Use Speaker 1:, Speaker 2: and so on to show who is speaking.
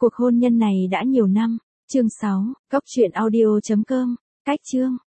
Speaker 1: Cuộc hôn nhân này đã nhiều năm. Chương 6, Cốc truyện audio.com. Cách chương.